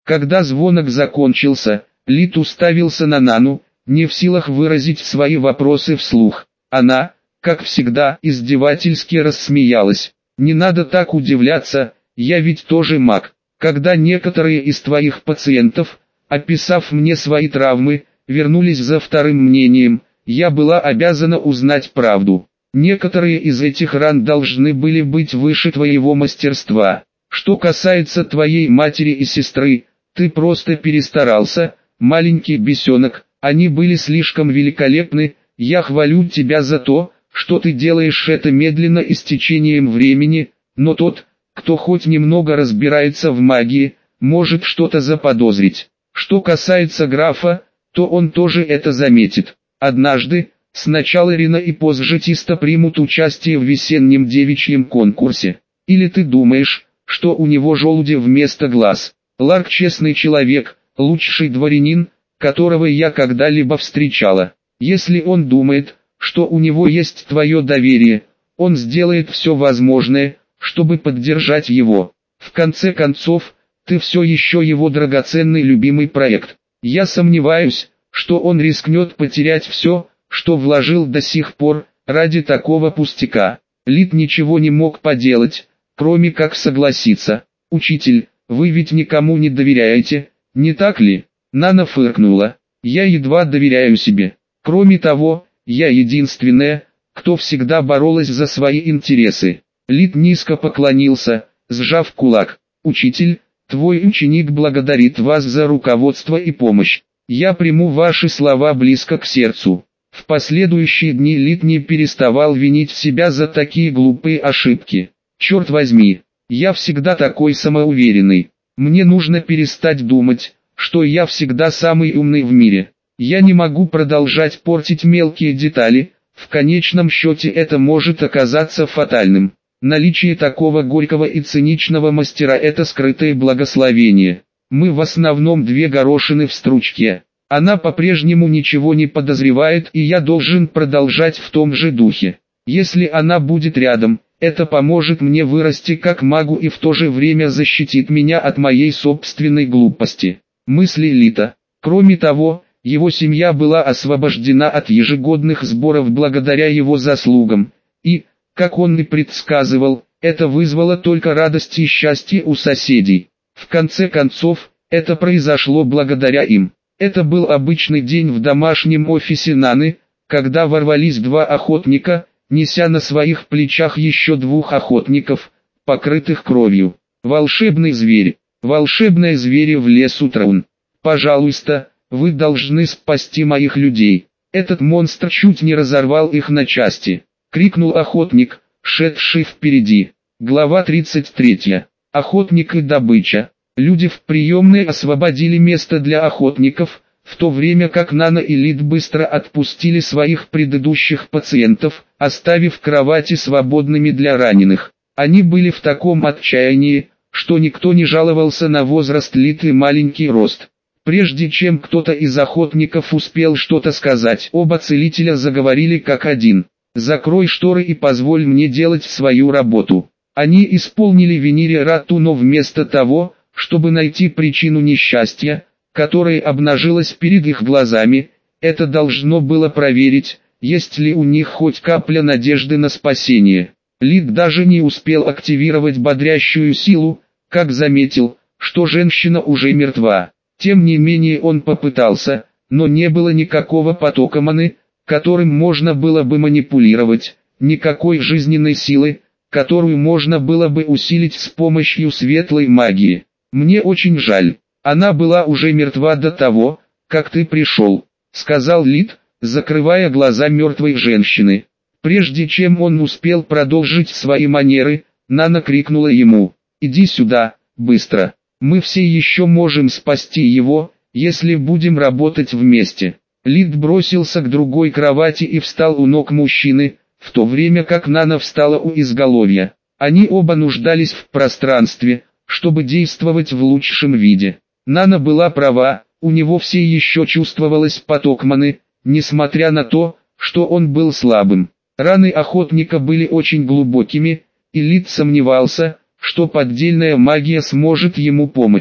Когда звонок закончился, Лид уставился на Нану, не в силах выразить свои вопросы вслух. Она, как всегда, издевательски рассмеялась. «Не надо так удивляться, я ведь тоже маг. Когда некоторые из твоих пациентов, описав мне свои травмы, вернулись за вторым мнением, я была обязана узнать правду. Некоторые из этих ран должны были быть выше твоего мастерства. Что касается твоей матери и сестры, ты просто перестарался, маленький бесенок, они были слишком великолепны, я хвалю тебя за то, что ты делаешь это медленно и с течением времени, но тот, кто хоть немного разбирается в магии, может что-то заподозрить. Что касается графа, то он тоже это заметит. Однажды, сначала Рина и позже Тиста примут участие в весеннем девичьем конкурсе. Или ты думаешь, что у него желуди вместо глаз? Ларк честный человек, лучший дворянин, которого я когда-либо встречала. Если он думает, что у него есть твое доверие, он сделает все возможное, чтобы поддержать его. В конце концов, ты все еще его драгоценный любимый проект. Я сомневаюсь, что он рискнет потерять все, что вложил до сих пор, ради такого пустяка. Лид ничего не мог поделать, кроме как согласиться. «Учитель, вы ведь никому не доверяете, не так ли?» Нана фыркнула. «Я едва доверяю себе. Кроме того, я единственная, кто всегда боролась за свои интересы». Лид низко поклонился, сжав кулак. «Учитель, твой ученик благодарит вас за руководство и помощь. Я приму ваши слова близко к сердцу». В последующие дни Лид не переставал винить себя за такие глупые ошибки. «Черт возьми, я всегда такой самоуверенный. Мне нужно перестать думать, что я всегда самый умный в мире. Я не могу продолжать портить мелкие детали, в конечном счете это может оказаться фатальным. Наличие такого горького и циничного мастера – это скрытое благословение. Мы в основном две горошины в стручке. Она по-прежнему ничего не подозревает, и я должен продолжать в том же духе. Если она будет рядом, это поможет мне вырасти как магу и в то же время защитит меня от моей собственной глупости». Мысли Лита. Кроме того, его семья была освобождена от ежегодных сборов благодаря его заслугам, и, как он и предсказывал, это вызвало только радость и счастье у соседей. В конце концов, это произошло благодаря им. Это был обычный день в домашнем офисе Наны, когда ворвались два охотника, неся на своих плечах еще двух охотников, покрытых кровью. «Волшебный зверь, волшебные звери в лесу Траун. Пожалуйста, вы должны спасти моих людей. Этот монстр чуть не разорвал их на части», — крикнул охотник, шедший впереди. Глава 33. Охотник и добыча. Люди в приемной освободили место для охотников, в то время как Нана и Лид быстро отпустили своих предыдущих пациентов, оставив кровати свободными для раненых. Они были в таком отчаянии, что никто не жаловался на возраст Лид и маленький рост. Прежде чем кто-то из охотников успел что-то сказать, оба целителя заговорили как один. «Закрой шторы и позволь мне делать свою работу». Они исполнили Венире Рату, но вместо того, чтобы найти причину несчастья, которая обнажилась перед их глазами, это должно было проверить, есть ли у них хоть капля надежды на спасение. Лид даже не успел активировать бодрящую силу, как заметил, что женщина уже мертва. Тем не менее он попытался, но не было никакого потока маны, которым можно было бы манипулировать, никакой жизненной силы, которую можно было бы усилить с помощью светлой магии. «Мне очень жаль, она была уже мертва до того, как ты пришел», — сказал Лид, закрывая глаза мертвой женщины. Прежде чем он успел продолжить свои манеры, Нана крикнула ему: «Иди сюда, быстро, мы все еще можем спасти его, если будем работать вместе». Лид бросился к другой кровати и встал у ног мужчины, в то время как Нана встала у изголовья. Они оба нуждались в пространстве, чтобы действовать в лучшем виде. Нана была права, у него все еще чувствовалось поток маны, несмотря на то, что он был слабым. Раны охотника были очень глубокими, и Лид сомневался, что поддельная магия сможет ему помочь.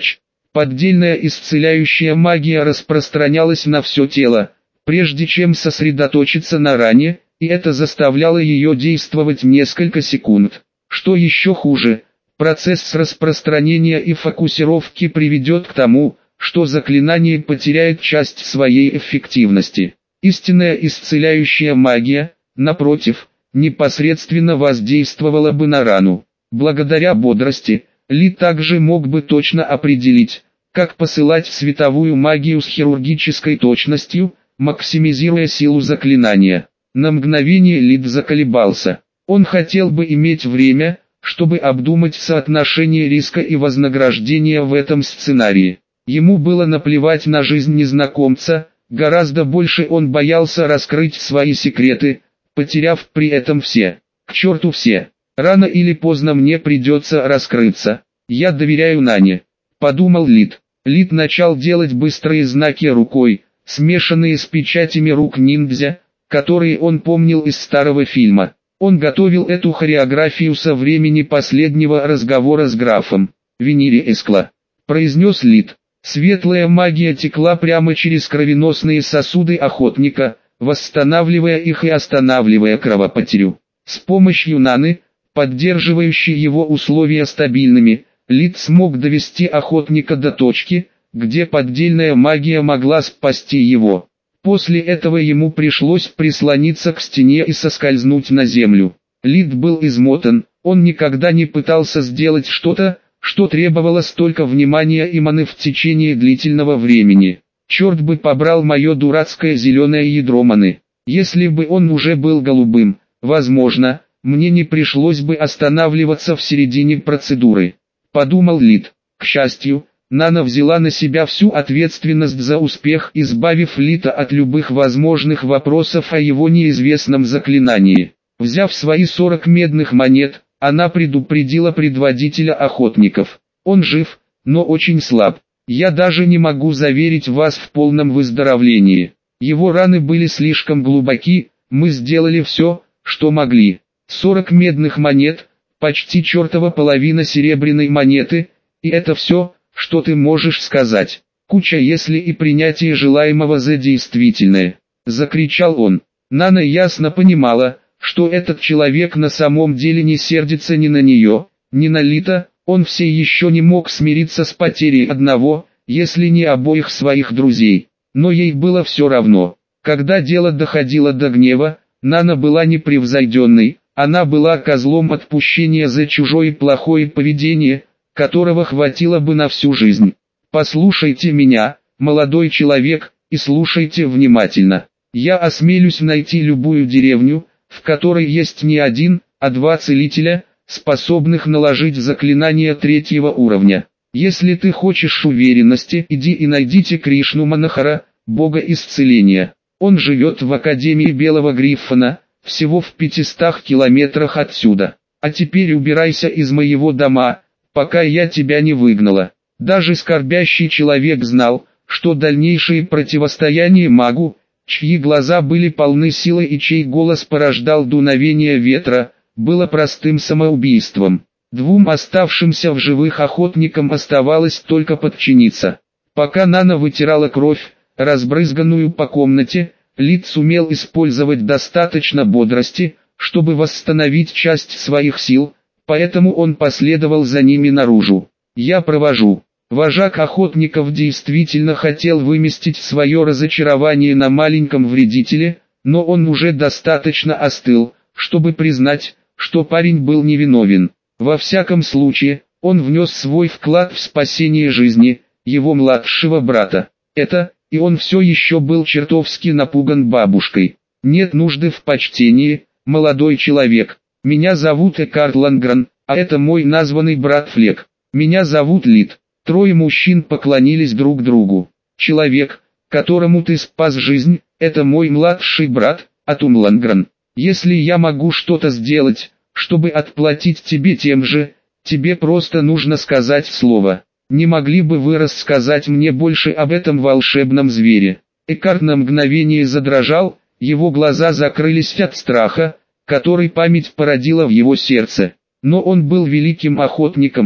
Поддельная исцеляющая магия распространялась на все тело, прежде чем сосредоточиться на ране, и это заставляло ее действовать несколько секунд. Что еще хуже, процесс распространения и фокусировки приведет к тому, что заклинание потеряет часть своей эффективности. Истинная исцеляющая магия, напротив, непосредственно воздействовала бы на рану. Благодаря бодрости, Ли также мог бы точно определить, как посылать световую магию с хирургической точностью, максимизируя силу заклинания. На мгновение Лид заколебался. Он хотел бы иметь время, чтобы обдумать соотношение риска и вознаграждения в этом сценарии. Ему было наплевать на жизнь незнакомца, гораздо больше он боялся раскрыть свои секреты, потеряв при этом все. К черту все. Рано или поздно мне придется раскрыться. Я доверяю Нане. Подумал Лид. Лид начал делать быстрые знаки рукой, смешанные с печатями рук ниндзя, которые он помнил из старого фильма. Он готовил эту хореографию со времени последнего разговора с графом. «Венери Эскла», — произнес Лид. Светлая магия текла прямо через кровеносные сосуды охотника, восстанавливая их и останавливая кровопотерю. С помощью Наны, поддерживающей его условия стабильными, Лид смог довести охотника до точки, где поддельная магия могла спасти его. После этого ему пришлось прислониться к стене и соскользнуть на землю. Лид был измотан, он никогда не пытался сделать что-то, что требовало столько внимания и маны в течение длительного времени. Черт бы побрал мое дурацкое зеленое ядро маны. Если бы он уже был голубым, возможно, мне не пришлось бы останавливаться в середине процедуры. Подумал Лид. К счастью, Нана взяла на себя всю ответственность за успех, избавив Лида от любых возможных вопросов о его неизвестном заклинании. Взяв свои 40 медных монет, она предупредила предводителя охотников. Он жив, но очень слаб. Я даже не могу заверить вас в полном выздоровлении. Его раны были слишком глубоки, мы сделали все, что могли. 40 медных монет, почти чертова половина серебряной монеты, и это все, что ты можешь сказать. Куча если и принятие желаемого за действительное. Закричал он. Нана ясно понимала, что этот человек на самом деле не сердится ни на нее, ни на Лида, он все еще не мог смириться с потерей одного, если не обоих своих друзей. Но ей было все равно. Когда дело доходило до гнева, Нана была непревзойденной, она была козлом отпущения за чужое плохое поведение, которого хватило бы на всю жизнь. Послушайте меня, молодой человек, и слушайте внимательно. Я осмелюсь найти любую деревню, в которой есть не один, а два целителя, способных наложить заклинание 3-го уровня. Если ты хочешь уверенности, иди и найдите Кришну Манахара, бога исцеления. Он живет в Академии Белого Гриффона, всего в 500 километрах отсюда. А теперь убирайся из моего дома, пока я тебя не выгнала. Даже скорбящий человек знал, что дальнейшее противостояние магу, чьи глаза были полны силы и чей голос порождал дуновение ветра, было простым самоубийством. Двум оставшимся в живых охотникам оставалось только подчиниться. Пока Нана вытирала кровь, разбрызганную по комнате, Лид сумел использовать достаточно бодрости, чтобы восстановить часть своих сил, поэтому он последовал за ними наружу. «Я провожу». Вожак охотников действительно хотел выместить свое разочарование на маленьком вредителе, но он уже достаточно остыл, чтобы признать, что парень был невиновен. Во всяком случае, он внес свой вклад в спасение жизни его младшего брата. И он все еще был чертовски напуган бабушкой. Нет нужды в почтении, молодой человек. Меня зовут Экарт Лангрен, а это мой названный брат Флек. Меня зовут Лид. Трое мужчин поклонились друг другу. Человек, которому ты спас жизнь, это мой младший брат, Атум Лангрен. Если я могу что-то сделать, чтобы отплатить тебе тем же, тебе просто нужно сказать слово. Не могли бы вы рассказать мне больше об этом волшебном звере? Экарт на мгновение задрожал, его глаза закрылись от страха, который память породила в его сердце. Но он был великим охотником,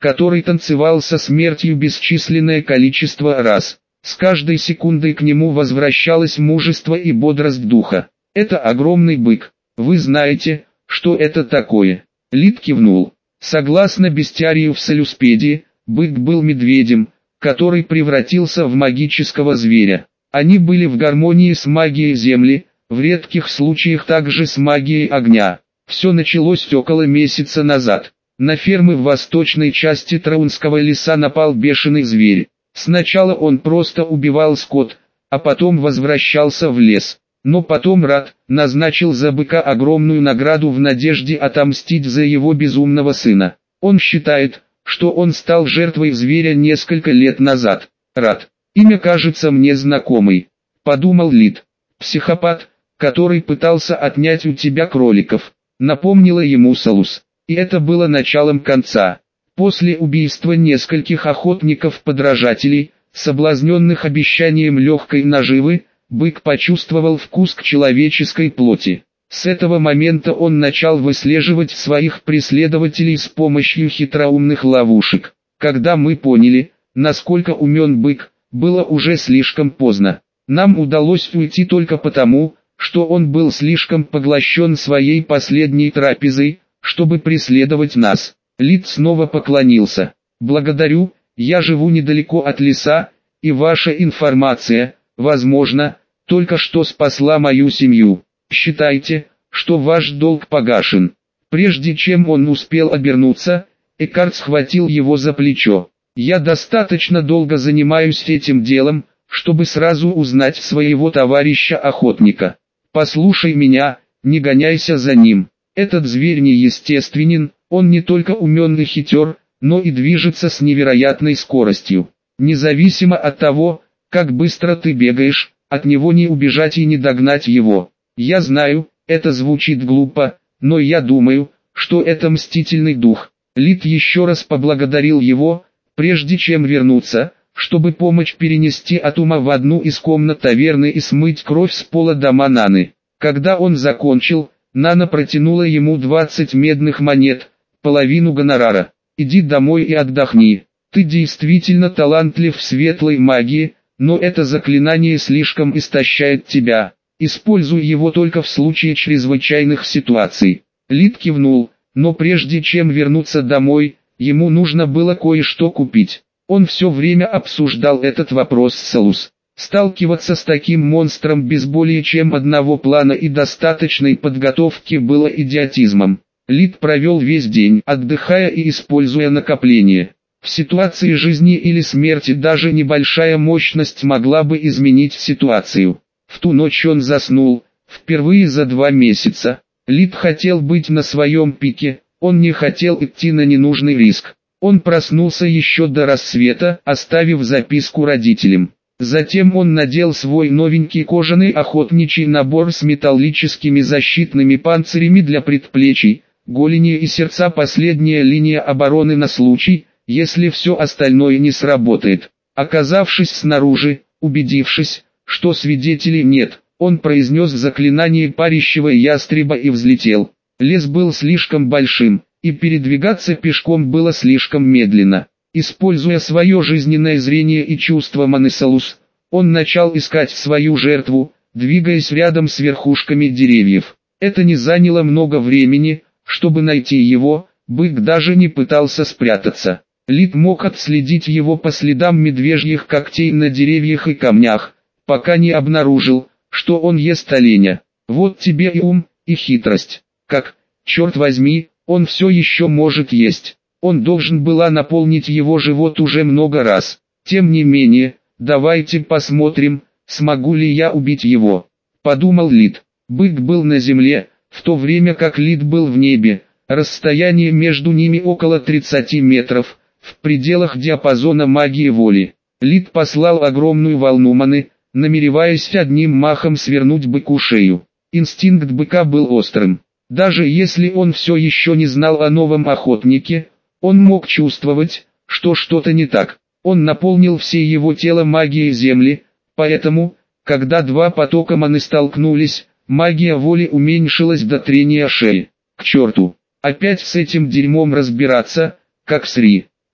который танцевал со смертью бесчисленное количество раз. С каждой секундой к нему возвращалось мужество и бодрость духа. Это огромный бык. Вы знаете, что это такое? Лид кивнул. Согласно бестиарию в Солюспедии, бык был медведем, который превратился в магического зверя. Они были в гармонии с магией земли, в редких случаях также с магией огня. Все началось около месяца назад. На фермы в восточной части Траунского леса напал бешеный зверь. Сначала он просто убивал скот, а потом возвращался в лес. Но потом Рад назначил за быка огромную награду в надежде отомстить за его безумного сына. Он считает, что он стал жертвой зверя несколько лет назад. Рад. Имя кажется мне знакомой. Подумал Лид. Психопат, который пытался отнять у тебя кроликов. Напомнила ему Салус. И это было началом конца. После убийства нескольких охотников-подражателей, соблазненных обещанием легкой наживы, бык почувствовал вкус к человеческой плоти. С этого момента он начал выслеживать своих преследователей с помощью хитроумных ловушек. Когда мы поняли, насколько умен бык, было уже слишком поздно. Нам удалось уйти только потому, что он был слишком поглощен своей последней трапезой, чтобы преследовать нас. Лид снова поклонился. Благодарю, я живу недалеко от леса, и ваша информация, возможно, только что спасла мою семью. Считайте, что ваш долг погашен. Прежде чем он успел обернуться, Эккарт схватил его за плечо. Я достаточно долго занимаюсь этим делом, чтобы сразу узнать своего товарища-охотника. Послушай меня, не гоняйся за ним. Этот зверь неестественен, он не только умен и хитер, но и движется с невероятной скоростью. Независимо от того, как быстро ты бегаешь, от него не убежать и не догнать его. Я знаю, это звучит глупо, но я думаю, что это мстительный дух. Лид еще раз поблагодарил его, прежде чем вернуться, чтобы помочь перенести Атума в одну из комнат таверны и смыть кровь с пола дома Наны. Когда он закончил, Нана протянула ему 20 медных монет, половину гонорара. «Иди домой и отдохни. Ты действительно талантлив в светлой магии, но это заклинание слишком истощает тебя. Используй его только в случае чрезвычайных ситуаций». Лид кивнул, но прежде чем вернуться домой, ему нужно было кое-что купить. Он все время обсуждал этот вопрос с Салус. Сталкиваться с таким монстром без более чем одного плана и достаточной подготовки было идиотизмом. Лид провел весь день, отдыхая и используя накопление. В ситуации жизни или смерти даже небольшая мощность могла бы изменить ситуацию. В ту ночь он заснул, впервые за 2 месяца. Лид хотел быть на своем пике, он не хотел идти на ненужный риск. Он проснулся еще до рассвета, оставив записку родителям. Затем он надел свой новенький кожаный охотничий набор с металлическими защитными панцирями для предплечий, голени и сердца, последняя линия обороны на случай, если все остальное не сработает. Оказавшись снаружи, убедившись, что свидетелей нет, он произнес заклинание парящего ястреба и взлетел. Лес был слишком большим, и передвигаться пешком было слишком медленно. Используя свое жизненное зрение и чувство Манесалус, он начал искать свою жертву, двигаясь рядом с верхушками деревьев. Это не заняло много времени, чтобы найти его, бык даже не пытался спрятаться. Лид мог отследить его по следам медвежьих когтей на деревьях и камнях, пока не обнаружил, что он ест оленя. Вот тебе и ум, и хитрость. Как, черт возьми, он все еще может есть. Он должен была наполнить его живот уже много раз. Тем не менее, давайте посмотрим, смогу ли я убить его. Подумал Лид. Бык был на земле, в то время как Лид был в небе. Расстояние между ними около 30 метров, в пределах диапазона магии воли. Лид послал огромную волну маны, намереваясь одним махом свернуть быку шею. Инстинкт быка был острым. Даже если он все еще не знал о новом охотнике, он мог чувствовать, что что-то не так. Он наполнил все его тело магией земли, поэтому, когда 2 потока маны столкнулись, магия воли уменьшилась до трения шеи. К черту! Опять с этим дерьмом разбираться, как с Ри.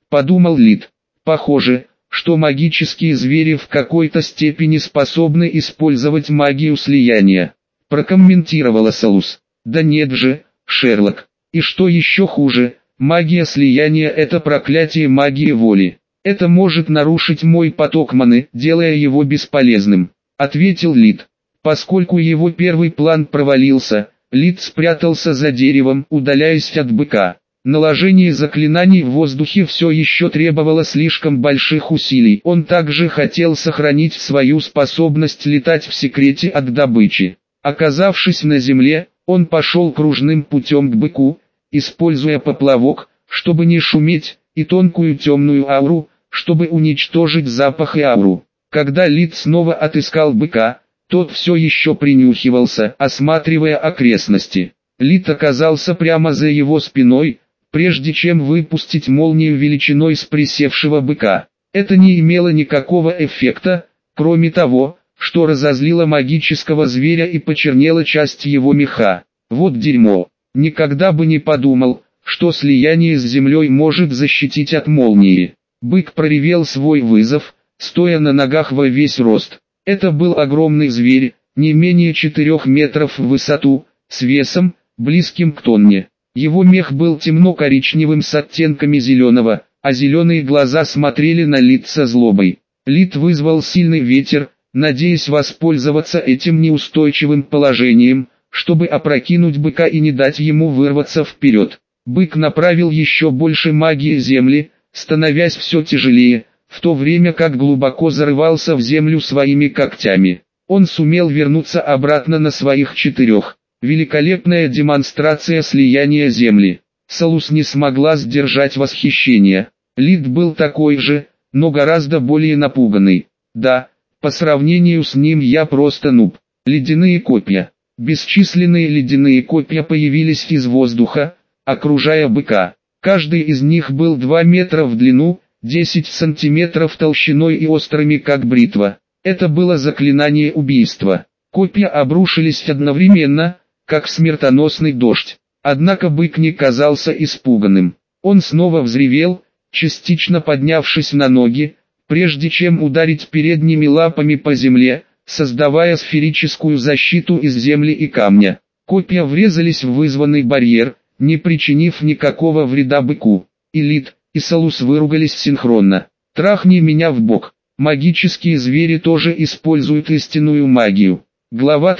подумал Лид. Похоже, что магические звери в какой-то степени способны использовать магию слияния. Прокомментировала Салус. Да нет же, Шерлок. И что еще хуже, магия слияния — это проклятие магии воли. Это может нарушить мой поток маны, делая его бесполезным, ответил Лид. Поскольку его первый план провалился, Лид спрятался за деревом, удаляясь от быка. Наложение заклинаний в воздухе все еще требовало слишком больших усилий. Он также хотел сохранить свою способность летать в секрете от добычи. Оказавшись на земле, он пошел кружным путем к быку, используя поплавок, чтобы не шуметь, и тонкую темную ауру, чтобы уничтожить запах и ауру. Когда Лид снова отыскал быка, тот все еще принюхивался, осматривая окрестности. Лид оказался прямо за его спиной, прежде чем выпустить молнию величиной с присевшего быка. Это не имело никакого эффекта, кроме того, что разозлило магического зверя и почернела часть его меха. Вот дерьмо. Никогда бы не подумал, что слияние с землей может защитить от молнии. Бык проревел свой вызов, стоя на ногах во весь рост. Это был огромный зверь, не менее 4 метров в высоту, с весом, близким к тонне. Его мех был темно-коричневым с оттенками зеленого, а зеленые глаза смотрели на Лид со злобой. Лид вызвал сильный ветер, надеясь воспользоваться этим неустойчивым положением, чтобы опрокинуть быка и не дать ему вырваться вперед. Бык направил еще больше магии земли, становясь все тяжелее, в то время как глубоко зарывался в землю своими когтями. Он сумел вернуться обратно на своих 4. Великолепная демонстрация слияния земли. Салус не смогла сдержать восхищение. Лид был такой же, но гораздо более напуганный. Да, по сравнению с ним я просто нуб. Ледяные копья. Бесчисленные ледяные копья появились из воздуха, окружая быка. Каждый из них был 2 метра в длину, 10 сантиметров толщиной и острыми как бритва. Это было заклинание убийства. Копья обрушились одновременно, как смертоносный дождь. Однако бык не казался испуганным. Он снова взревел, частично поднявшись на ноги, прежде чем ударить передними лапами по земле, создавая сферическую защиту из земли и камня. Копья врезались в вызванный барьер, не причинив никакого вреда быку. И Лид, и Салус выругались синхронно. «Трахни меня в бок». Магические звери тоже используют истинную магию. Глава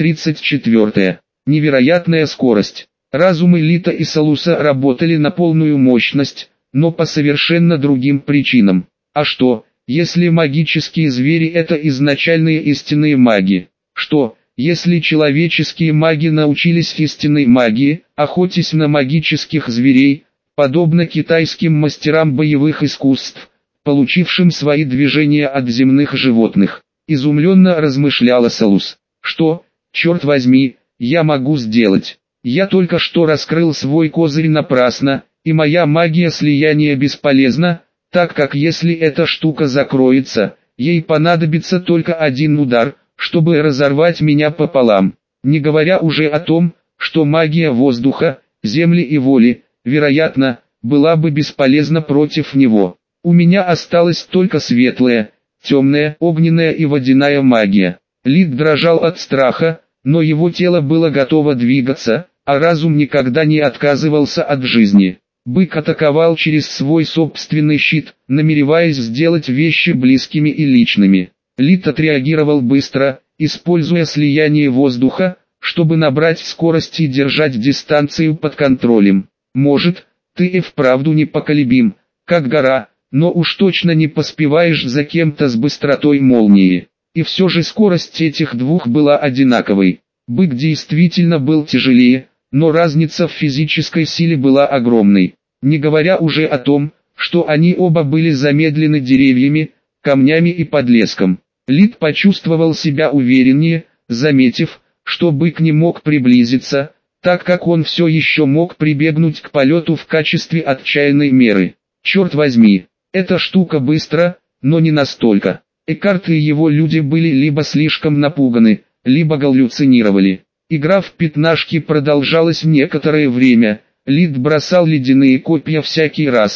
34. Невероятная скорость. Разумы Лита и Салуса работали на полную мощность, но по совершенно другим причинам. А что, если магические звери это изначальные истинные маги? Что, если человеческие маги научились истинной магии, охотясь на магических зверей, подобно китайским мастерам боевых искусств, получившим свои движения от земных животных? Изумленно размышляла Салус. Что, черт возьми, я могу сделать? Я только что раскрыл свой козырь напрасно, и моя магия слияния бесполезна, так как если эта штука закроется, ей понадобится только один удар, чтобы разорвать меня пополам. Не говоря уже о том, что магия воздуха, земли и воли, вероятно, была бы бесполезна против него. У меня осталась только светлая, темная, огненная и водяная магия. Лид дрожал от страха, но его тело было готово двигаться, а разум никогда не отказывался от жизни. Бык атаковал через свой собственный щит, намереваясь сделать вещи близкими и личными. Лид отреагировал быстро, используя слияние воздуха, чтобы набрать скорость и держать дистанцию под контролем. Может, ты и вправду непоколебим, как гора, но уж точно не поспеваешь за кем-то с быстротой молнии. И все же скорость этих двух была одинаковой. Бык действительно был тяжелее, но разница в физической силе была огромной. Не говоря уже о том, что они оба были замедлены деревьями, камнями и подлеском. Лид почувствовал себя увереннее, заметив, что бык не мог приблизиться, так как он все еще мог прибегнуть к полету в качестве отчаянной меры. Черт возьми, эта штука быстро, но не настолько. Эккарт и его люди были либо слишком напуганы, либо галлюцинировали. Игра в пятнашки продолжалась некоторое время. Лид бросал ледяные копья всякий раз,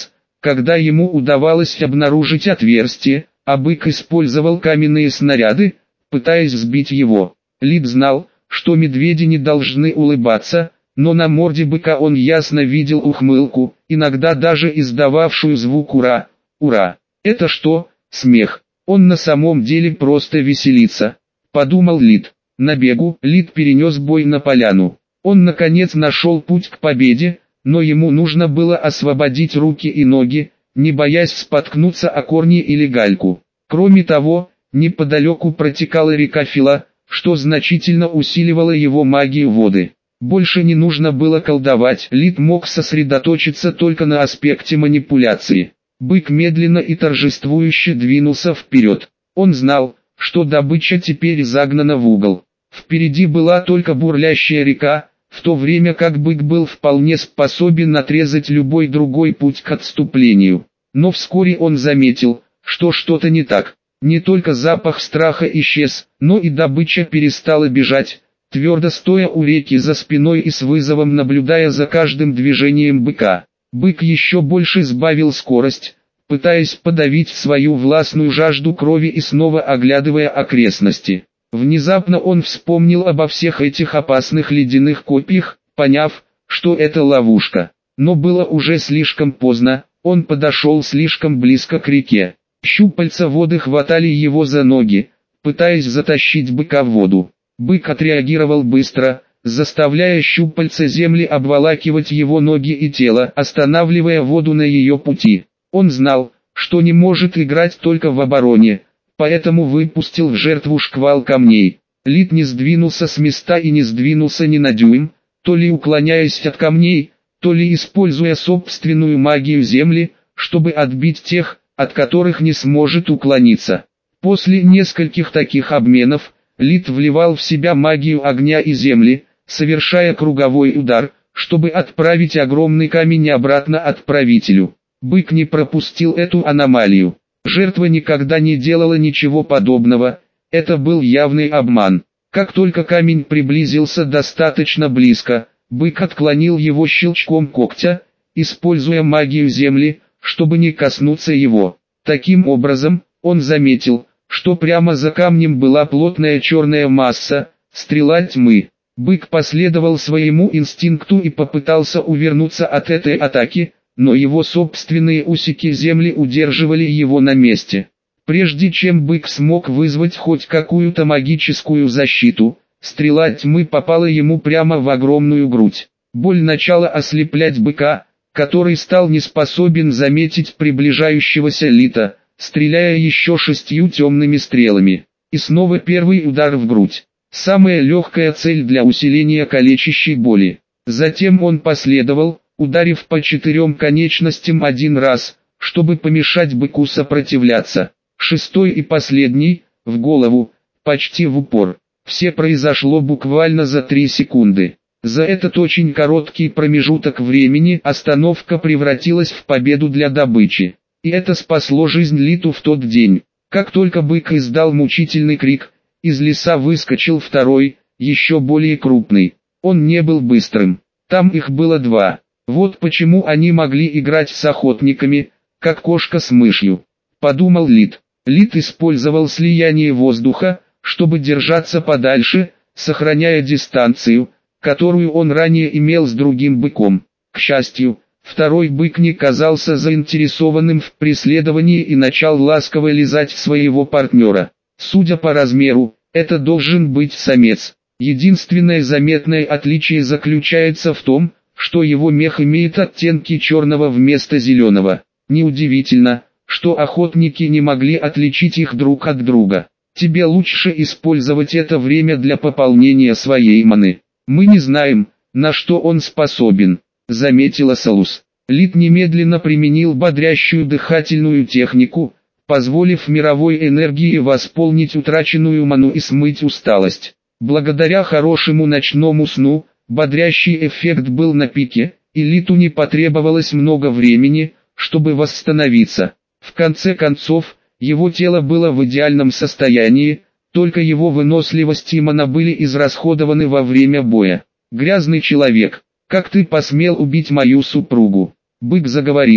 когда ему удавалось обнаружить отверстие, а бык использовал каменные снаряды, пытаясь сбить его. Лид знал, что медведи не должны улыбаться, но на морде быка он ясно видел ухмылку, иногда даже издававшую звук «Ура! Ура!». «Это что, смех? Он на самом деле просто веселится», — подумал Лид. На бегу Лид перенес бой на поляну. Он наконец нашел путь к победе, но ему нужно было освободить руки и ноги, не боясь споткнуться о корни или гальку. Кроме того, неподалеку протекала река Фила, что значительно усиливало его магию воды. Больше не нужно было колдовать, Лид мог сосредоточиться только на аспекте манипуляции. Бык медленно и торжествующе двинулся вперед. Он знал, что добыча теперь загнана в угол. Впереди была только бурлящая река, в то время как бык был вполне способен отрезать любой другой путь к отступлению. Но вскоре он заметил, что что-то не так. Не только запах страха исчез, но и добыча перестала бежать, твердо стоя у реки за спиной и с вызовом наблюдая за каждым движением быка. Бык еще больше сбавил скорость, пытаясь подавить свою властную жажду крови и снова оглядывая окрестности. Внезапно он вспомнил обо всех этих опасных ледяных копьях, поняв, что это ловушка. Но было уже слишком поздно, он подошел слишком близко к реке. Щупальца воды хватали его за ноги, пытаясь затащить быка в воду. Бык отреагировал быстро, заставляя щупальца земли обволакивать его ноги и тело, останавливая воду на ее пути. Он знал, что не может играть только в обороне, поэтому выпустил в жертву шквал камней. Лид не сдвинулся с места и не сдвинулся ни на дюйм, то ли уклоняясь от камней, то ли используя собственную магию земли, чтобы отбить тех, от которых не сможет уклониться. После нескольких таких обменов, Лид вливал в себя магию огня и земли, совершая круговой удар, чтобы отправить огромный камень обратно отправителю. Бык не пропустил эту аномалию. Жертва никогда не делала ничего подобного, это был явный обман. Как только камень приблизился достаточно близко, бык отклонил его щелчком когтя, используя магию земли, чтобы не коснуться его. Таким образом, он заметил, что прямо за камнем была плотная черная масса, стрела тьмы. Бык последовал своему инстинкту и попытался увернуться от этой атаки, но его собственные усики земли удерживали его на месте. Прежде чем бык смог вызвать хоть какую-то магическую защиту, стрела тьмы попала ему прямо в огромную грудь. Боль начала ослеплять быка, который стал не способен заметить приближающегося Лита, стреляя еще 6 темными стрелами. И снова первый удар в грудь. Самая легкая цель для усиления калечащей боли. Затем он последовал, ударив по 4 конечностям один раз, чтобы помешать быку сопротивляться. 6-й и последний, в голову, почти в упор. Все произошло буквально за 3 секунды. За этот очень короткий промежуток времени остановка превратилась в победу для добычи. И это спасло жизнь Литу в тот день. Как только бык издал мучительный крик, из леса выскочил второй, еще более крупный. Он не был быстрым. Там их было 2. Вот почему они могли играть с охотниками, как кошка с мышью. Подумал Лит. Лит использовал слияние воздуха, чтобы держаться подальше, сохраняя дистанцию, которую он ранее имел с другим быком. К счастью, второй бык не казался заинтересованным в преследовании и начал ласково лизать своего партнера. Судя по размеру, это должен быть самец. Единственное заметное отличие заключается в том, что его мех имеет оттенки черного вместо зеленого. Неудивительно, что охотники не могли отличить их друг от друга. Тебе лучше использовать это время для пополнения своей маны. Мы не знаем, на что он способен, заметила Салус. Лит немедленно применил бодрящую дыхательную технику, позволив мировой энергии восполнить утраченную ману и смыть усталость. Благодаря хорошему ночному сну, бодрящий эффект был на пике, и Литу не потребовалось много времени, чтобы восстановиться. В конце концов, его тело было в идеальном состоянии, только его выносливость и мана были израсходованы во время боя. «Грязный человек, как ты посмел убить мою супругу?» Бык заговорил.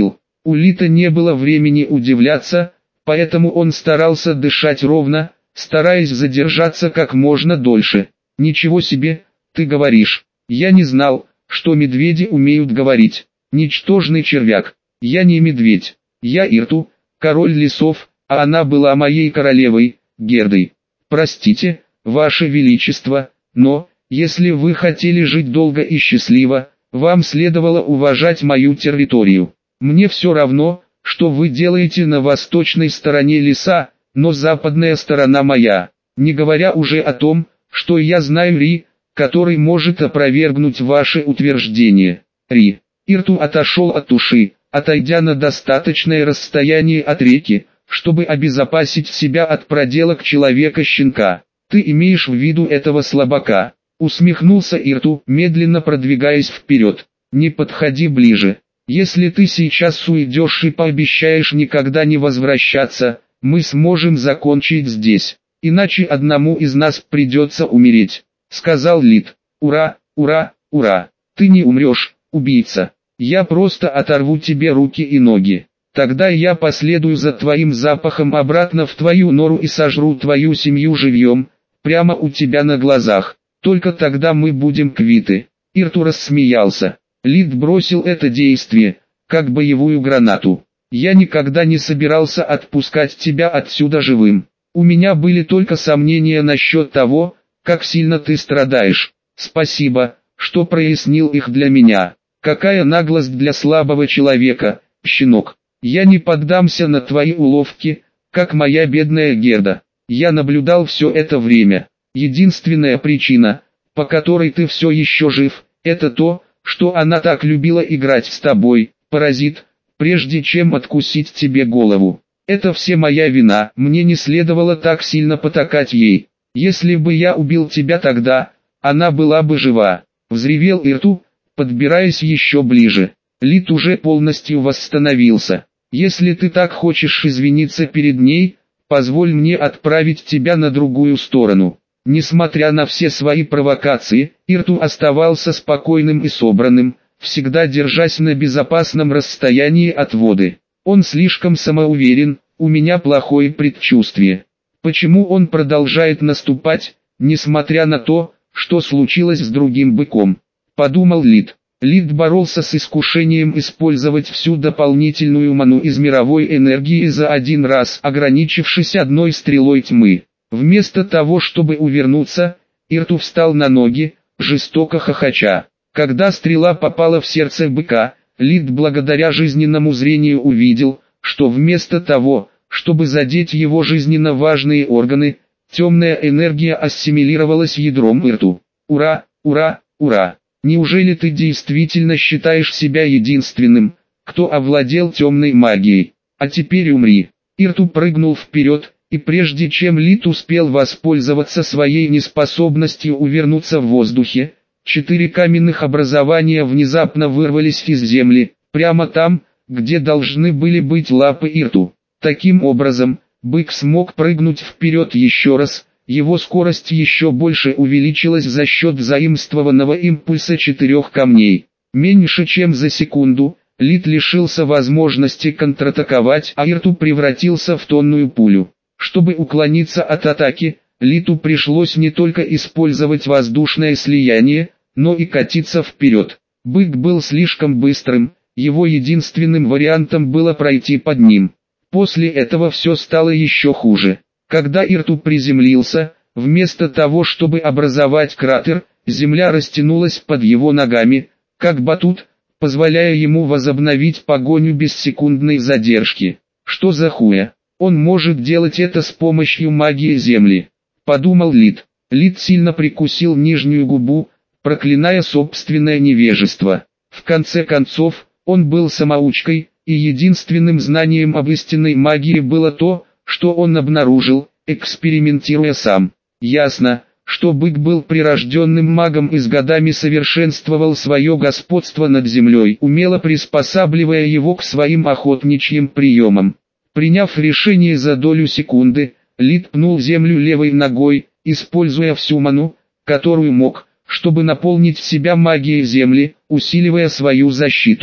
У Лита не было времени удивляться, поэтому он старался дышать ровно, стараясь задержаться как можно дольше. «Ничего себе, ты говоришь. Я не знал, что медведи умеют говорить. Ничтожный червяк. Я не медведь. Я Ирту, король лесов, а она была моей королевой, Гердой. Простите, ваше величество, но, если вы хотели жить долго и счастливо, вам следовало уважать мою территорию. Мне все равно, что вы делаете на восточной стороне леса, но западная сторона моя. Не говоря уже о том, что я знаю Ри, который может опровергнуть ваши утверждения. Ри. Ирту отошел от Уши, отойдя на достаточное расстояние от реки, чтобы обезопасить себя от проделок человека-щенка. «Ты имеешь в виду этого слабака?» Усмехнулся Ирту, медленно продвигаясь вперед. «Не подходи ближе. Если ты сейчас уйдешь и пообещаешь никогда не возвращаться, мы сможем закончить здесь. Иначе одному из нас придется умереть», — сказал Лид. «Ура, ура, ура! Ты не умрешь, убийца. Я просто оторву тебе руки и ноги. Тогда я последую за твоим запахом обратно в твою нору и сожру твою семью живьем, прямо у тебя на глазах. Только тогда мы будем квиты». Ирту рассмеялся. Лид бросил это действие, как боевую гранату. «Я никогда не собирался отпускать тебя отсюда живым. У меня были только сомнения насчет того, как сильно ты страдаешь. Спасибо, что прояснил их для меня. Какая наглость для слабого человека, щенок. Я не поддамся на твои уловки, как моя бедная Герда. Я наблюдал все это время. Единственная причина, по которой ты все еще жив, это то, что она так любила играть с тобой, паразит, прежде чем откусить тебе голову. Это все моя вина, мне не следовало так сильно потакать ей. Если бы я убил тебя тогда, она была бы жива», — взревел Ирту, подбираясь еще ближе. Лид уже полностью восстановился. «Если ты так хочешь извиниться перед ней, позволь мне отправить тебя на другую сторону». Несмотря на все свои провокации, Ирту оставался спокойным и собранным, всегда держась на безопасном расстоянии от воды. «Он слишком самоуверен, у меня плохое предчувствие. Почему он продолжает наступать, несмотря на то, что случилось с другим быком?» — подумал Лид. Лид боролся с искушением использовать всю дополнительную ману из мировой энергии за один раз, ограничившись одной стрелой тьмы. Вместо того, чтобы увернуться, Ирту встал на ноги, жестоко хохоча. Когда стрела попала в сердце быка, Лид благодаря жизненному зрению увидел, что вместо того, чтобы задеть его жизненно важные органы, темная энергия ассимилировалась ядром Ирту. «Ура, ура, ура! Неужели ты действительно считаешь себя единственным, кто овладел темной магией? А теперь умри!» Ирту прыгнул вперед, и прежде чем Лид успел воспользоваться своей неспособностью увернуться в воздухе, 4 каменных образования внезапно вырвались из земли, прямо там, где должны были быть лапы Ирту. Таким образом, бык смог прыгнуть вперед еще раз, его скорость еще больше увеличилась за счет заимствованного импульса 4 камней. Меньше чем за секунду, Лид лишился возможности контратаковать, а Ирту превратился в тонную пулю. Чтобы уклониться от атаки, Литу пришлось не только использовать воздушное слияние, но и катиться вперед. Бык был слишком быстрым, его единственным вариантом было пройти под ним. После этого все стало еще хуже. Когда Ирту приземлился, вместо того, чтобы образовать кратер, земля растянулась под его ногами, как батут, позволяя ему возобновить погоню без секундной задержки. «Что за хуя? Он может делать это с помощью магии земли», — подумал Лид. Лид сильно прикусил нижнюю губу, проклиная собственное невежество. В конце концов, он был самоучкой, и единственным знанием об истинной магии было то, что он обнаружил, экспериментируя сам. Ясно, что бык был прирожденным магом и с годами совершенствовал свое господство над землей, умело приспосабливая его к своим охотничьим приемам. Приняв решение за долю секунды, Лид пнул землю левой ногой, используя всю ману, которую мог, чтобы наполнить себя магией земли, усиливая свою защиту.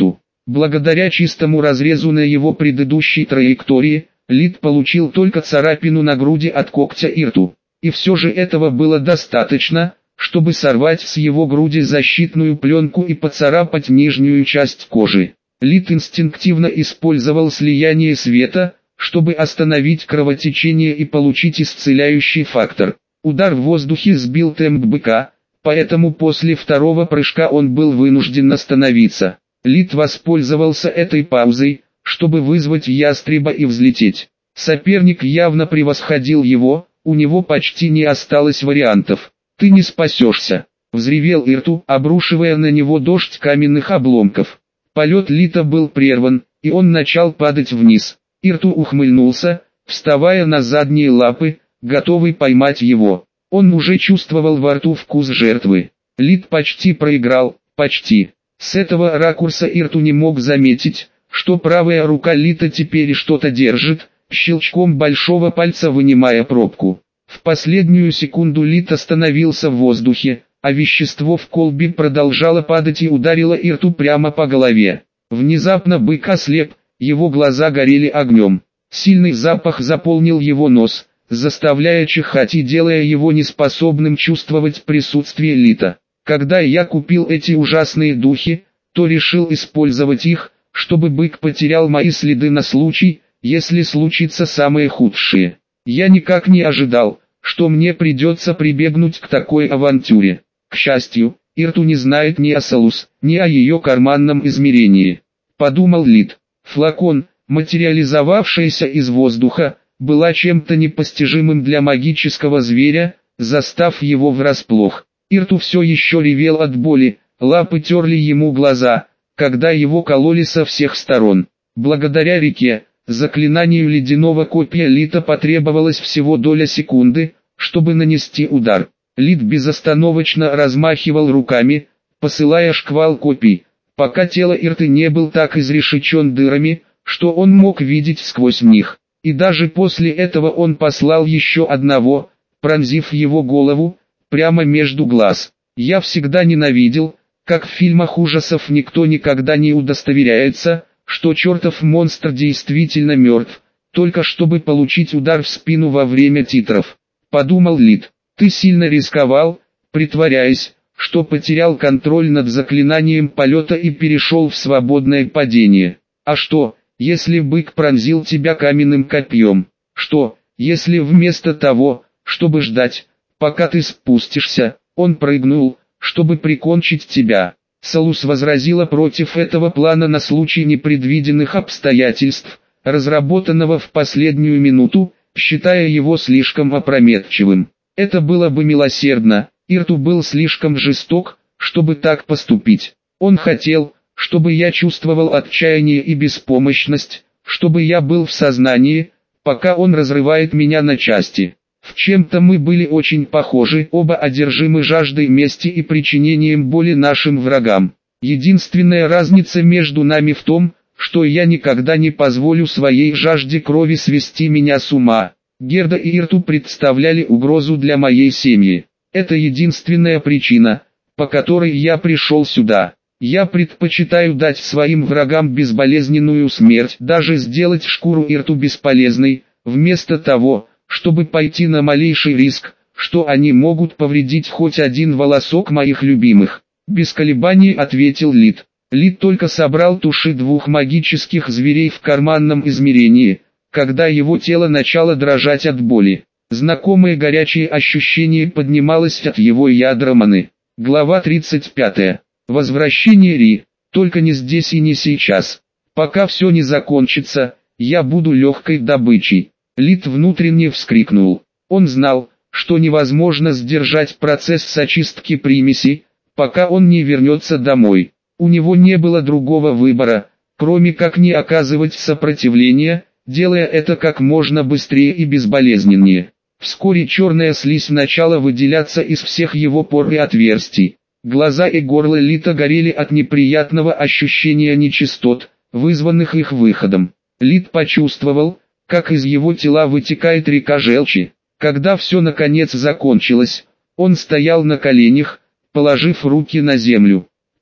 Благодаря чистому разрезу на его предыдущей траектории, Лид получил только царапину на груди от когтя Ирту. И все же этого было достаточно, чтобы сорвать с его груди защитную пленку и поцарапать нижнюю часть кожи. Лид инстинктивно использовал слияние света, чтобы остановить кровотечение и получить исцеляющий фактор. Удар в воздухе сбил темп быка, поэтому после второго прыжка он был вынужден остановиться. Лид воспользовался этой паузой, чтобы вызвать ястреба и взлететь. Соперник явно превосходил его, у него почти не осталось вариантов. «Ты не спасешься!» — взревел Ирту, обрушивая на него дождь каменных обломков. Полет Лита был прерван, и он начал падать вниз. Ирту ухмыльнулся, вставая на задние лапы, готовый поймать его. Он уже чувствовал во рту вкус жертвы. Лид почти проиграл, почти. С этого ракурса Ирту не мог заметить, что правая рука Лита теперь что-то держит, щелчком большого пальца вынимая пробку. В последнюю секунду Лид остановился в воздухе, а вещество в колбе продолжало падать и ударило Ирту прямо по голове. Внезапно бык ослеп, его глаза горели огнем. Сильный запах заполнил его нос, заставляя чихать и делая его неспособным чувствовать присутствие Лита. Когда я купил эти ужасные духи, то решил использовать их, чтобы бык потерял мои следы на случай, если случится самое худшее. Я никак не ожидал, что мне придется прибегнуть к такой авантюре. К счастью, Ирту не знает ни о Салус, ни о ее карманном измерении. Подумал Лид. Флакон, материализовавшаяся из воздуха, была чем-то непостижимым для магического зверя, застав его врасплох. Ирту все еще ревел от боли, лапы терли ему глаза, когда его кололи со всех сторон. Благодаря реке, заклинанию ледяного копья Лита потребовалось всего доля секунды, чтобы нанести удар. Лид безостановочно размахивал руками, посылая шквал копий, пока тело Ирты не был так изрешечен дырами, что он мог видеть сквозь них. И даже после этого он послал еще одного, пронзив его голову, прямо между глаз. Я всегда ненавидел, как в фильмах ужасов никто никогда не удостоверяется, что чертов монстр действительно мертв, только чтобы получить удар в спину во время титров. Подумал Лид. Ты сильно рисковал, притворяясь, что потерял контроль над заклинанием полета и перешел в свободное падение. А что, если бык пронзил тебя каменным копьем? Что, если вместо того, чтобы ждать, пока ты спустишься, он прыгнул, чтобы прикончить тебя? Салус возразила против этого плана на случай непредвиденных обстоятельств, разработанного в последнюю минуту, считая его слишком опрометчивым. Это было бы милосердно, Ирту был слишком жесток, чтобы так поступить. Он хотел, чтобы я чувствовал отчаяние и беспомощность, чтобы я был в сознании, пока он разрывает меня на части. В чем-то мы были очень похожи, оба одержимы жаждой мести и причинением боли нашим врагам. Единственная разница между нами в том, что я никогда не позволю своей жажде крови свести меня с ума. Герда и Ирту представляли угрозу для моей семьи. Это единственная причина, по которой я пришел сюда. Я предпочитаю дать своим врагам безболезненную смерть, даже сделать шкуру Ирту бесполезной, вместо того, чтобы пойти на малейший риск, что они могут повредить хоть один волосок моих любимых. Без колебаний ответил Лид. Лид только собрал туши двух магических зверей в карманном измерении, когда его тело начало дрожать от боли. Знакомое горячее ощущение поднималось от его ядра маны. Глава 35. Возвращение Ри. Только не здесь и не сейчас. Пока все не закончится, я буду легкой добычей. Лид внутренне вскрикнул. Он знал, что невозможно сдержать процесс очистки примесей, пока он не вернется домой. У него не было другого выбора, кроме как не оказывать сопротивления, делая это как можно быстрее и безболезненнее. Вскоре черная слизь начала выделяться из всех его пор и отверстий. Глаза и горло Лита горели от неприятного ощущения нечистот, вызванных их выходом. Лид почувствовал, как из его тела вытекает река желчи. Когда все наконец закончилось, он стоял на коленях, положив руки на землю.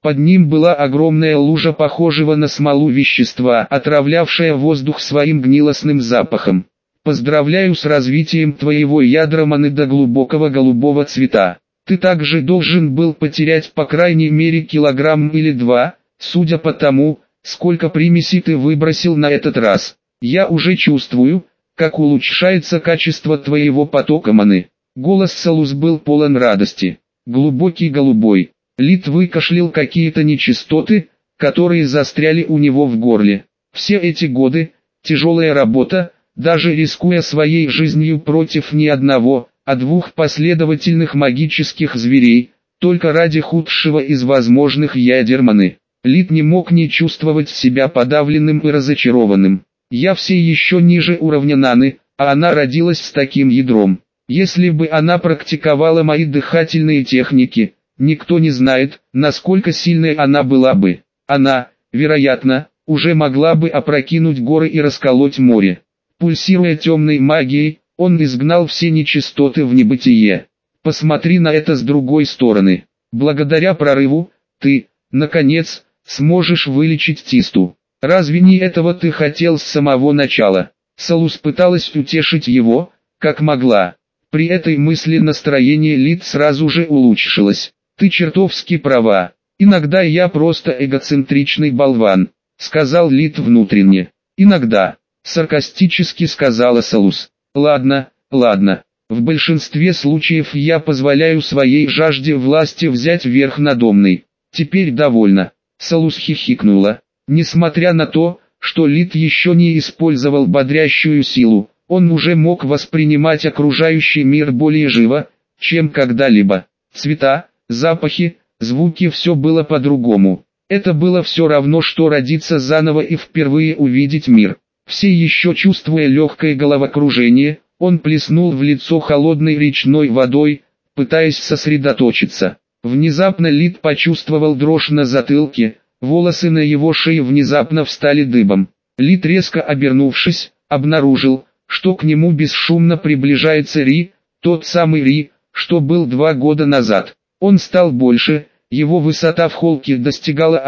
Под ним была огромная лужа похожего на смолу вещества, отравлявшая воздух своим гнилостным запахом. Поздравляю с развитием твоего ядра маны до глубокого голубого цвета. Ты также должен был потерять по крайней мере килограмм или 2, судя по тому, сколько примесей ты выбросил на этот раз. Я уже чувствую, как улучшается качество твоего потока маны. Голос Салус был полон радости. Глубокий голубой. Лид выкашлял какие-то нечистоты, которые застряли у него в горле. Все эти годы, тяжелая работа, даже рискуя своей жизнью против не одного, а 2 последовательных магических зверей, только ради худшего из возможных ядер маны. Лид не мог не чувствовать себя подавленным и разочарованным. Я все еще ниже уровня Наны, а она родилась с таким ядром. Если бы она практиковала мои дыхательные техники, никто не знает, насколько сильной она была бы. Она, вероятно, уже могла бы опрокинуть горы и расколоть море. Пульсируя темной магией, он изгнал все нечистоты в небытие. Посмотри на это с другой стороны. Благодаря прорыву, ты, наконец, сможешь вылечить Тисту. Разве не этого ты хотел с самого начала? Салус пыталась утешить его, как могла. При этой мысли настроение Лид сразу же улучшилось. Ты чертовски права. Иногда я просто эгоцентричный болван, сказал Лид внутренне. Иногда, саркастически сказала Салус. Ладно, ладно. В большинстве случаев я позволяю своей жажде власти взять верх надо мной. Теперь довольно. Салус хихикнула. Несмотря на то, что Лид еще не использовал бодрящую силу, он уже мог воспринимать окружающий мир более живо, чем когда-либо. Цвета, запахи, звуки, все было по-другому. Это было все равно, что родиться заново и впервые увидеть мир. Все еще чувствуя легкое головокружение, он плеснул в лицо холодной речной водой, пытаясь сосредоточиться. Внезапно Лид почувствовал дрожь на затылке, волосы на его шее внезапно встали дыбом. Лид, резко обернувшись, обнаружил, что к нему бесшумно приближается Ри, тот самый Ри, что был 2 года назад. Он стал больше, его высота в холке достигала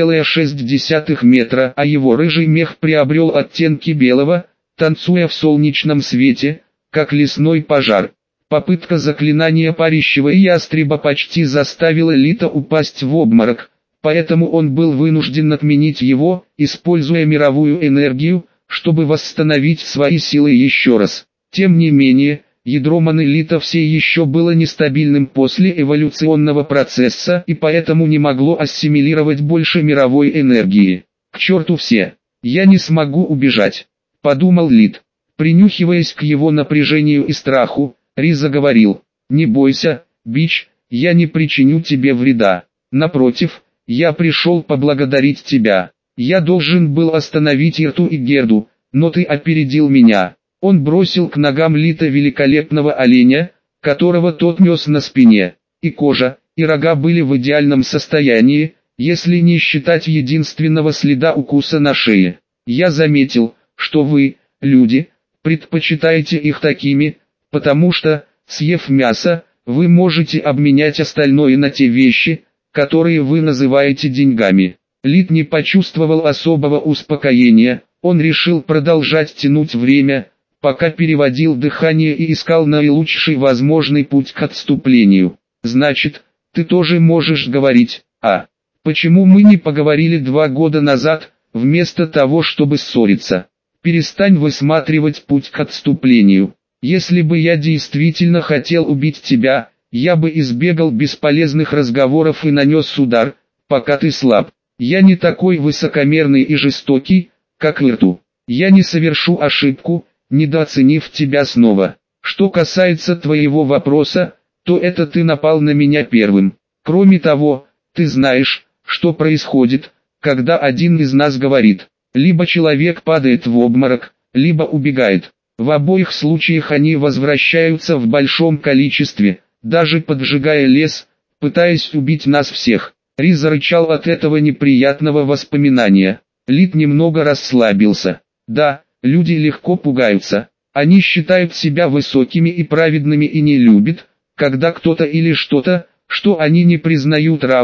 1,6 метра, а его рыжий мех приобрел оттенки белого, танцуя в солнечном свете, как лесной пожар. Попытка заклинания парящего ястреба почти заставила Лита упасть в обморок, поэтому он был вынужден отменить его, используя мировую энергию, чтобы восстановить свои силы еще раз. Тем не менее, ядро маны Лита все еще было нестабильным после эволюционного процесса и поэтому не могло ассимилировать больше мировой энергии. К черту все! Я не смогу убежать, подумал Лит. Принюхиваясь к его напряжению и страху, Ри заговорил. Не бойся, Бич, я не причиню тебе вреда. Напротив, я пришел поблагодарить тебя. Я должен был остановить Ирту и Герду, но ты опередил меня. Он бросил к ногам Лита великолепного оленя, которого тот нес на спине. И кожа, и рога были в идеальном состоянии, если не считать единственного следа укуса на шее. Я заметил, что вы, люди, предпочитаете их такими, потому что, съев мясо, вы можете обменять остальное на те вещи, которые вы называете деньгами. Лит не почувствовал особого успокоения, он решил продолжать тянуть время, пока переводил дыхание и искал наилучший возможный путь к отступлению. Значит, ты тоже можешь говорить, а почему мы не поговорили 2 года назад, вместо того, чтобы ссориться? Перестань высматривать путь к отступлению. Если бы я действительно хотел убить тебя, я бы избегал бесполезных разговоров и нанес удар, пока ты слаб. Я не такой высокомерный и жестокий, как Ирту. Я не совершу ошибку, недооценив тебя снова. Что касается твоего вопроса, то это ты напал на меня первым. Кроме того, ты знаешь, что происходит, когда один из нас говорит. Либо человек падает в обморок, либо убегает. В обоих случаях они возвращаются в большом количестве, даже поджигая лес, пытаясь убить нас всех. Ри зарычал от этого неприятного воспоминания. Лит немного расслабился. Да, люди легко пугаются. Они считают себя высокими и праведными и не любят, когда кто-то или что-то, что они не признают равным,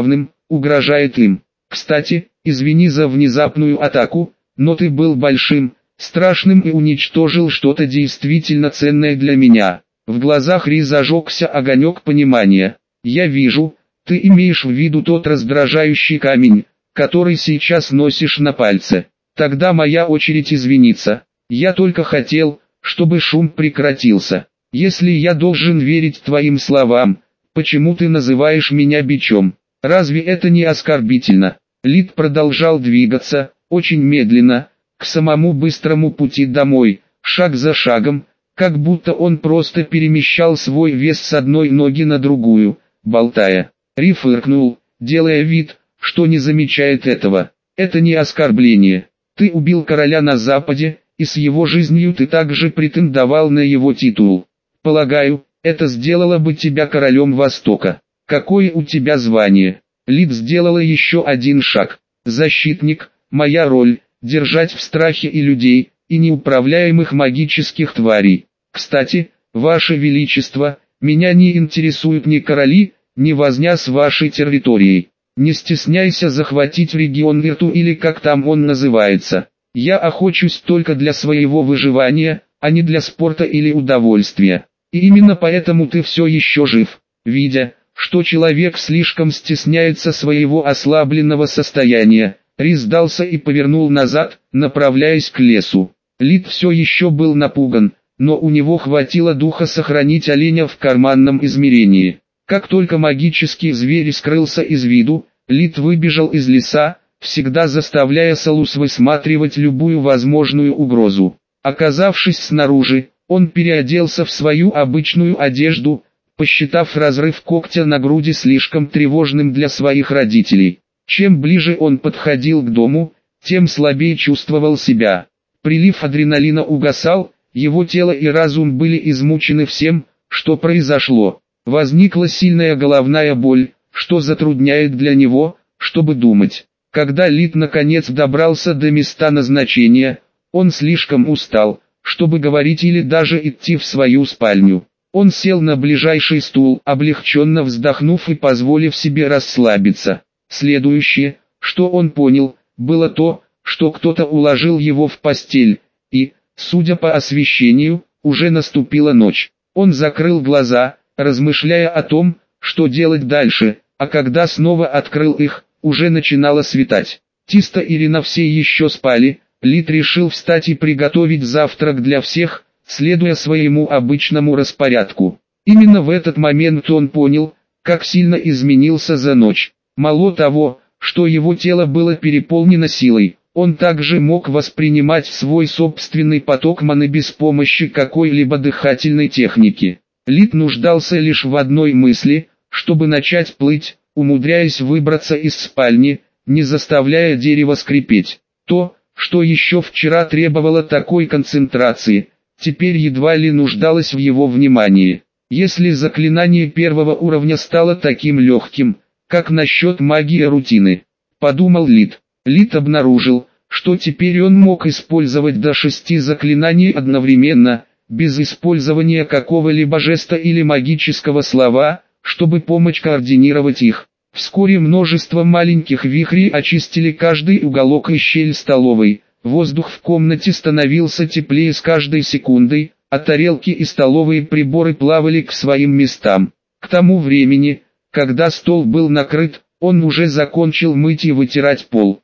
угрожает им. Кстати, извини за внезапную атаку, но ты был большим, страшным и уничтожил что-то действительно ценное для меня. В глазах Ри зажегся огонек понимания. Я вижу, ты имеешь в виду тот раздражающий камень, который сейчас носишь на пальце. Тогда моя очередь извиниться. Я только хотел, чтобы шум прекратился. Если я должен верить твоим словам, почему ты называешь меня бичом? Разве это не оскорбительно? Лид продолжал двигаться, очень медленно, к самому быстрому пути домой, шаг за шагом, как будто он просто перемещал свой вес с одной ноги на другую, болтая. Ри фыркнул, делая вид, что не замечает этого. Это не оскорбление. Ты убил короля на Западе, и с его жизнью ты также претендовал на его титул. Полагаю, это сделало бы тебя королем Востока. Какое у тебя звание? Лид сделала еще один шаг. Защитник, моя роль, держать в страхе и людей, и неуправляемых магических тварей. Кстати, ваше величество, меня не интересуют ни короли, ни возня с вашей территорией. Не стесняйся захватить регион Вирту или как там он называется. Я охочусь только для своего выживания, а не для спорта или удовольствия. И именно поэтому ты все еще жив. Видя, что человек слишком стесняется своего ослабленного состояния, Ри сдался и повернул назад, направляясь к лесу. Лид все еще был напуган, но у него хватило духа сохранить оленя в карманном измерении. Как только магический зверь скрылся из виду, Лид выбежал из леса, всегда заставляя Салус высматривать любую возможную угрозу. Оказавшись снаружи, он переоделся в свою обычную одежду, посчитав разрыв когтя на груди слишком тревожным для своих родителей. Чем ближе он подходил к дому, тем слабее чувствовал себя. Прилив адреналина угасал, его тело и разум были измучены всем, что произошло. Возникла сильная головная боль, что затрудняет для него, чтобы думать. Когда Лид наконец добрался до места назначения, он слишком устал, чтобы говорить или даже идти в свою спальню. Он сел на ближайший стул, облегченно вздохнув и позволив себе расслабиться. Следующее, что он понял, было то, что кто-то уложил его в постель, и, судя по освещению, уже наступила ночь. Он закрыл глаза, размышляя о том, что делать дальше, а когда снова открыл их, уже начинало светать. Тиста и Рина все еще спали, Лид решил встать и приготовить завтрак для всех, следуя своему обычному распорядку. Именно в этот момент он понял, как сильно изменился за ночь. Мало того, что его тело было переполнено силой, он также мог воспринимать свой собственный поток маны без помощи какой-либо дыхательной техники. Лид нуждался лишь в одной мысли, чтобы начать плыть, умудряясь выбраться из спальни, не заставляя дерево скрипеть. То, что еще вчера требовало такой концентрации, теперь едва ли нуждалось в его внимании. Если заклинание первого уровня стало таким легким, как насчет магии рутины, подумал Лид. Лид обнаружил, что теперь он мог использовать до 6 заклинаний одновременно, без использования какого-либо жеста или магического слова, чтобы помочь координировать их. Вскоре множество маленьких вихрей очистили каждый уголок и щель столовой. Воздух в комнате становился теплее с каждой секундой, а тарелки и столовые приборы плавали к своим местам. К тому времени, когда стол был накрыт, он уже закончил мыть и вытирать пол.